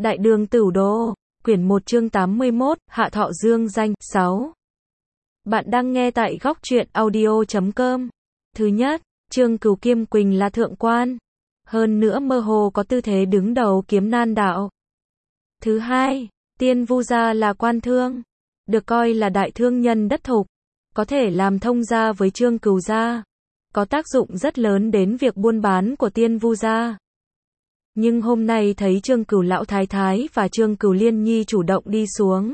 Đại đường Tửu Đô, quyển 1 chương 81, Hạ Thọ Dương danh, 6. Bạn đang nghe tại góc truyện audio.com. Thứ nhất, Trương Cửu Kiêm Quỳnh là thượng quan. Hơn nữa mơ hồ có tư thế đứng đầu kiếm nan đạo. Thứ hai, Tiên Vu gia là quan thương. Được coi là đại thương nhân đất thục. Có thể làm thông gia với Trương Cửu gia. Có tác dụng rất lớn đến việc buôn bán của Tiên Vu gia. Nhưng hôm nay thấy Trương Cửu lão thái thái và Trương Cửu Liên nhi chủ động đi xuống.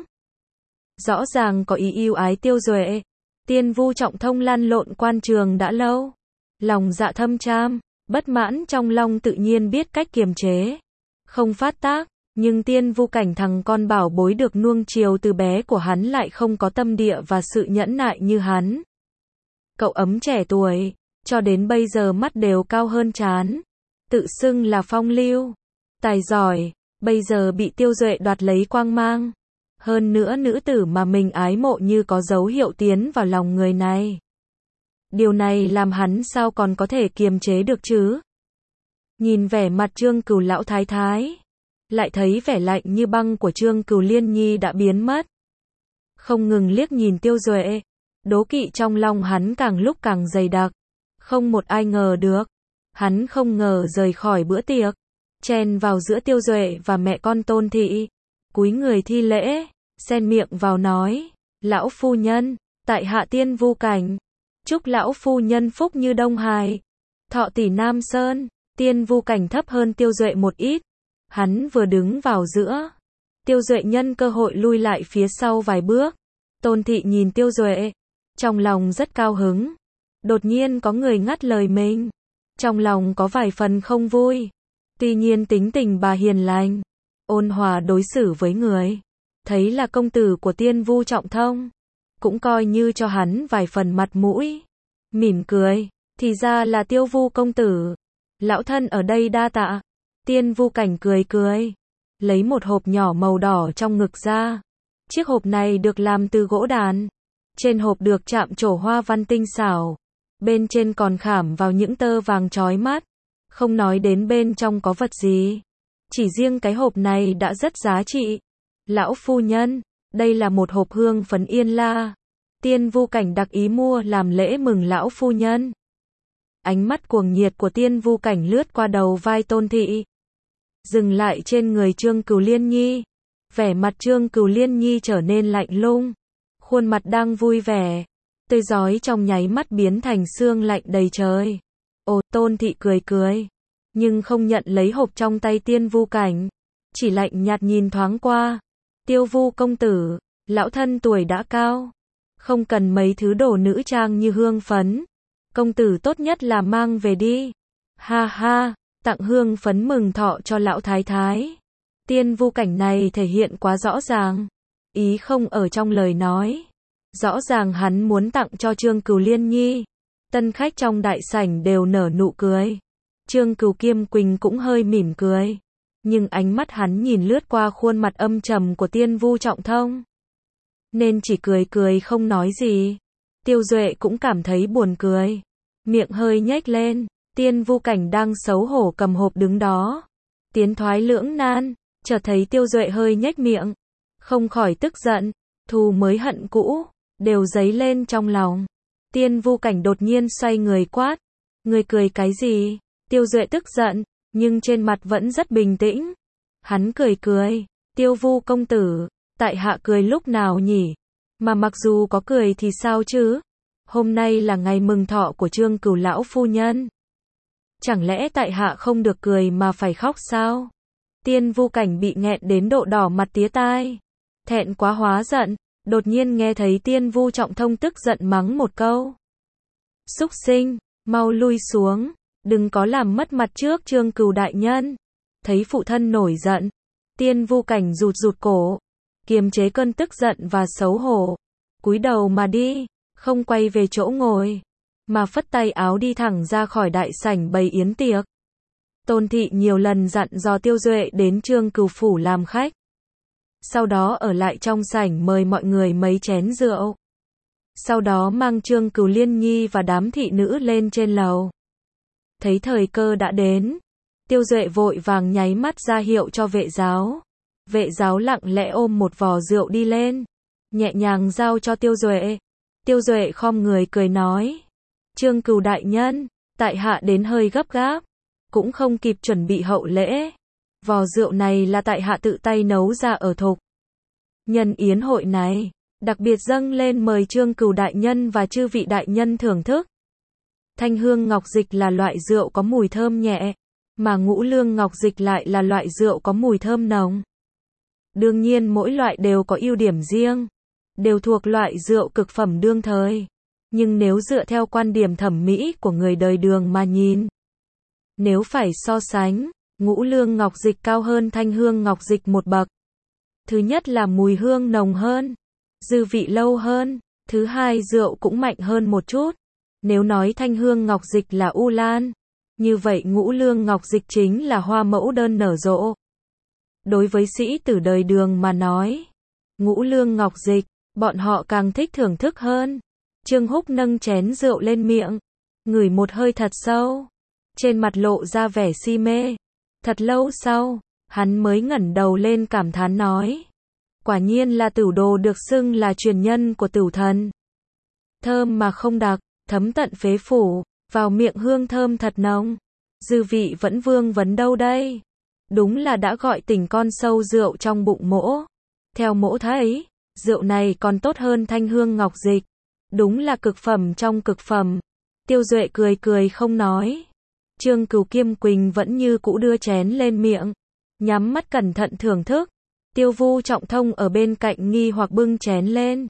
Rõ ràng có ý yêu ái Tiêu Duệ. Tiên Vu Trọng Thông lăn lộn quan trường đã lâu. Lòng dạ thâm tram, bất mãn trong lòng tự nhiên biết cách kiềm chế. Không phát tác, nhưng Tiên Vu Cảnh thằng con bảo bối được nuông chiều từ bé của hắn lại không có tâm địa và sự nhẫn nại như hắn. Cậu ấm trẻ tuổi, cho đến bây giờ mắt đều cao hơn trán. Tự xưng là phong lưu, tài giỏi, bây giờ bị Tiêu Duệ đoạt lấy quang mang. Hơn nữa nữ tử mà mình ái mộ như có dấu hiệu tiến vào lòng người này. Điều này làm hắn sao còn có thể kiềm chế được chứ? Nhìn vẻ mặt Trương Cửu lão thái thái, lại thấy vẻ lạnh như băng của Trương Cửu Liên nhi đã biến mất. Không ngừng liếc nhìn Tiêu Duệ, đố kỵ trong lòng hắn càng lúc càng dày đặc. Không một ai ngờ được. Hắn không ngờ rời khỏi bữa tiệc, chen vào giữa Tiêu Duệ và mẹ con Tôn Thị, cúi người thi lễ, xen miệng vào nói, lão phu nhân, tại hạ Tiên Vu Cảnh, chúc lão phu nhân phúc như Đông Hải, thọ tỷ Nam Sơn. Tiên Vu Cảnh thấp hơn Tiêu Duệ một ít, hắn vừa đứng vào giữa, Tiêu Duệ nhân cơ hội lui lại phía sau vài bước. Tôn Thị nhìn Tiêu Duệ, trong lòng rất cao hứng, đột nhiên có người ngắt lời mình. Trong lòng có vài phần không vui. Tuy nhiên tính tình bà hiền lành, ôn hòa đối xử với người. Thấy là công tử của Tiên Vu Trọng Thông, cũng coi như cho hắn vài phần mặt mũi. Mỉm cười, thì ra là Tiêu Vu công tử. Lão thân ở đây đa tạ. Tiên Vu Cảnh cười cười, lấy một hộp nhỏ màu đỏ trong ngực ra. Chiếc hộp này được làm từ gỗ đàn. Trên hộp được chạm trổ hoa văn tinh xảo. Bên trên còn khảm vào những tơ vàng chói mắt. Không nói đến bên trong có vật gì. Chỉ riêng cái hộp này đã rất giá trị. Lão phu nhân, đây là một hộp hương phấn yên la. Tiên Vu Cảnh đặc ý mua làm lễ mừng lão phu nhân. Ánh mắt cuồng nhiệt của Tiên Vu Cảnh lướt qua đầu vai Tôn Thị, dừng lại trên người Trương Cửu Liên nhi. Vẻ mặt Trương Cửu Liên nhi trở nên lạnh lùng. Khuôn mặt đang vui vẻ, tươi rói trong nháy mắt biến thành sương lạnh đầy trời. Ồ, Tôn Thị cười cười, nhưng không nhận lấy hộp trong tay Tiên Vu Cảnh, chỉ lạnh nhạt nhìn thoáng qua. Tiêu Vu công tử, lão thân tuổi đã cao, không cần mấy thứ đồ nữ trang như hương phấn. Công tử tốt nhất là mang về đi. Ha ha, tặng hương phấn mừng thọ cho lão thái thái. Tiên Vu Cảnh này thể hiện quá rõ ràng, ý không ở trong lời nói. Rõ ràng hắn muốn tặng cho Trương Cửu Liên nhi. Tân khách trong đại sảnh đều nở nụ cười. Trương Cửu Kiêm Quỳnh cũng hơi mỉm cười. Nhưng ánh mắt hắn nhìn lướt qua khuôn mặt âm trầm của Tiên Vu Trọng Thông, nên chỉ cười cười không nói gì. Tiêu Duệ cũng cảm thấy buồn cười, miệng hơi nhếch lên. Tiên Vu Cảnh đang xấu hổ cầm hộp đứng đó, tiến thoái lưỡng nan, chợt thấy Tiêu Duệ hơi nhếch miệng, không khỏi tức giận. Thù mới hận cũ đều dấy lên trong lòng. Tiên Vu Cảnh đột nhiên xoay người quát, người cười cái gì? Tiêu Duệ tức giận, nhưng trên mặt vẫn rất bình tĩnh. Hắn cười cười, Tiêu Vu công tử, tại hạ cười lúc nào nhỉ? Mà mặc dù có cười thì sao chứ? Hôm nay là ngày mừng thọ của Trương Cửu lão phu nhân. Chẳng lẽ tại hạ không được cười mà phải khóc sao? Tiên Vu Cảnh bị nghẹn đến độ đỏ mặt tía tai, thẹn quá hóa giận. Đột nhiên nghe thấy Tiên Vu Trọng Thông tức giận mắng một câu. Súc sinh, mau lui xuống, đừng có làm mất mặt trước Trương Cửu đại nhân. Thấy phụ thân nổi giận, Tiên Vu Cảnh rụt rụt cổ, kiềm chế cơn tức giận và xấu hổ, cúi đầu mà đi, không quay về chỗ ngồi, mà phất tay áo đi thẳng ra khỏi đại sảnh bày yến tiệc. Tôn Thị nhiều lần dặn dò Tiêu Duệ đến Trương Cửu phủ làm khách. Sau đó ở lại trong sảnh mời mọi người mấy chén rượu. Sau đó mang Trương Cửu Liên nhi và đám thị nữ lên trên lầu. Thấy thời cơ đã đến, Tiêu Duệ vội vàng nháy mắt ra hiệu cho vệ giáo. Vệ giáo lặng lẽ ôm một vò rượu đi lên, nhẹ nhàng giao cho Tiêu Duệ. Tiêu Duệ khom người cười nói, Trương Cửu đại nhân, tại hạ đến hơi gấp gáp, cũng không kịp chuẩn bị hậu lễ. Vò rượu này là tại hạ tự tay nấu ra ở Thục. Nhân yến hội này, đặc biệt dâng lên mời Trương Cửu đại nhân và chư vị đại nhân thưởng thức. Thanh hương ngọc dịch là loại rượu có mùi thơm nhẹ, mà ngũ lương ngọc dịch lại là loại rượu có mùi thơm nồng. Đương nhiên mỗi loại đều có ưu điểm riêng, đều thuộc loại rượu cực phẩm đương thời. Nhưng nếu dựa theo quan điểm thẩm mỹ của người đời Đường mà nhìn, nếu phải so sánh, ngũ lương ngọc dịch cao hơn thanh hương ngọc dịch một bậc. Thứ nhất là mùi hương nồng hơn, dư vị lâu hơn, thứ hai rượu cũng mạnh hơn một chút. Nếu nói thanh hương ngọc dịch là u lan, như vậy ngũ lương ngọc dịch chính là hoa mẫu đơn nở rộ. Đối với sĩ tử đời Đường mà nói, ngũ lương ngọc dịch, bọn họ càng thích thưởng thức hơn. Trương Húc nâng chén rượu lên miệng, ngửi một hơi thật sâu, trên mặt lộ ra vẻ si mê. Thật lâu sau, hắn mới ngẩng đầu lên cảm thán nói, quả nhiên là Tửu Đồ được xưng là truyền nhân của Tửu Thần. Thơm mà không đặc, thấm tận phế phủ, vào miệng hương thơm thật nồng. Dư vị vẫn vương vấn đâu đây? Đúng là đã gọi tỉnh con sâu rượu trong bụng mỗ. Theo mỗ thấy, rượu này còn tốt hơn thanh hương ngọc dịch. Đúng là cực phẩm trong cực phẩm. Tiêu Duệ cười cười không nói. Trương Cửu Kiêm Quỳnh vẫn như cũ đưa chén lên miệng, nhắm mắt cẩn thận thưởng thức. Tiêu Vu Trọng Thông ở bên cạnh nghi hoặc bưng chén lên,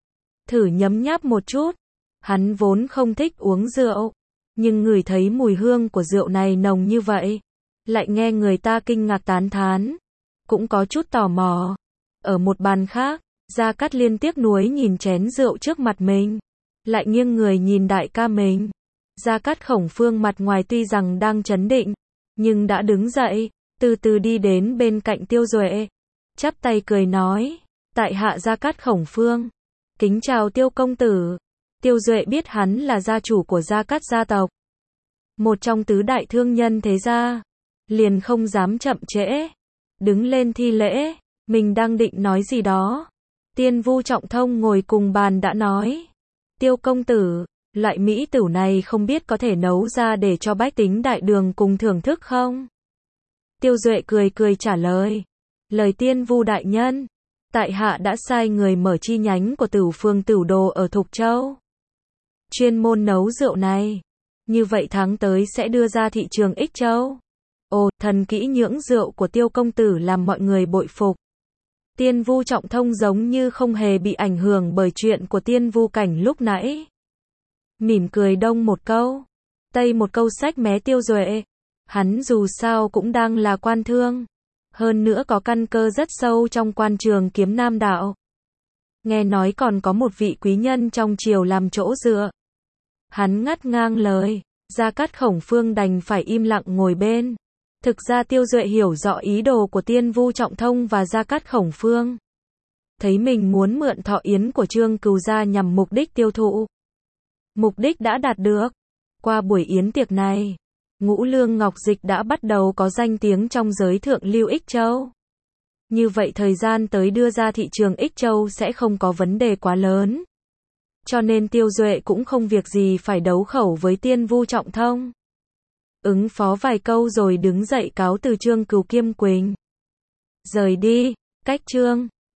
thử nhấm nháp một chút. Hắn vốn không thích uống rượu, nhưng ngửi thấy mùi hương của rượu này nồng như vậy, lại nghe người ta kinh ngạc tán thán, cũng có chút tò mò. Ở một bàn khác, Gia Cát Liên tiếc nuối nhìn chén rượu trước mặt mình, lại nghiêng người nhìn đại ca mình. Gia Cát Khổng Phương mặt ngoài tuy rằng đang trấn định, nhưng đã đứng dậy, từ từ đi đến bên cạnh Tiêu Duệ, chắp tay cười nói, tại hạ Gia Cát Khổng Phương, kính chào Tiêu công tử. Tiêu Duệ biết hắn là gia chủ của Gia Cát gia tộc, một trong tứ đại thương nhân thế gia, liền không dám chậm trễ, đứng lên thi lễ. Mình đang định nói gì đó, Tiên Vu Trọng Thông ngồi cùng bàn đã nói, Tiêu công tử, loại mỹ tửu này không biết có thể nấu ra để cho bách tính đại đường cùng thưởng thức không? Tiêu Duệ cười cười trả lời, lời Tiên Vu đại nhân, tại hạ đã sai người mở chi nhánh của Tửu Phường Tửu Đồ ở Thục Châu, chuyên môn nấu rượu này, như vậy tháng tới sẽ đưa ra thị trường Ích Châu. Ồ, thần kỹ nhưỡng rượu của Tiêu công tử làm mọi người bội phục. Tiên Vu Trọng Thông giống như không hề bị ảnh hưởng bởi chuyện của Tiên Vu Cảnh lúc nãy, mỉm cười đông một câu, tây một câu xách mé Tiêu Duệ. Hắn dù sao cũng đang là quan thương, hơn nữa có căn cơ rất sâu trong quan trường kiếm nam đạo. Nghe nói còn có một vị quý nhân trong triều làm chỗ dựa. Hắn ngắt ngang lời, Gia Cát Khổng Phương đành phải im lặng ngồi bên. Thực ra Tiêu Duệ hiểu rõ ý đồ của Tiên Vu Trọng Thông và Gia Cát Khổng Phương. Thấy mình muốn mượn thọ yến của Trương Cửu gia nhằm mục đích tiêu thụ. Mục đích đã đạt được. Qua buổi yến tiệc này, ngũ lương ngọc dịch đã bắt đầu có danh tiếng trong giới thượng lưu Ích Châu. Như vậy thời gian tới đưa ra thị trường Ích Châu sẽ không có vấn đề quá lớn. Cho nên Tiêu Duệ cũng không việc gì phải đấu khẩu với Tiên Vu Trọng Thông. Ứng phó vài câu rồi đứng dậy cáo từ Trương Cửu Kiêm Quỳnh. Rời đi, cách Trương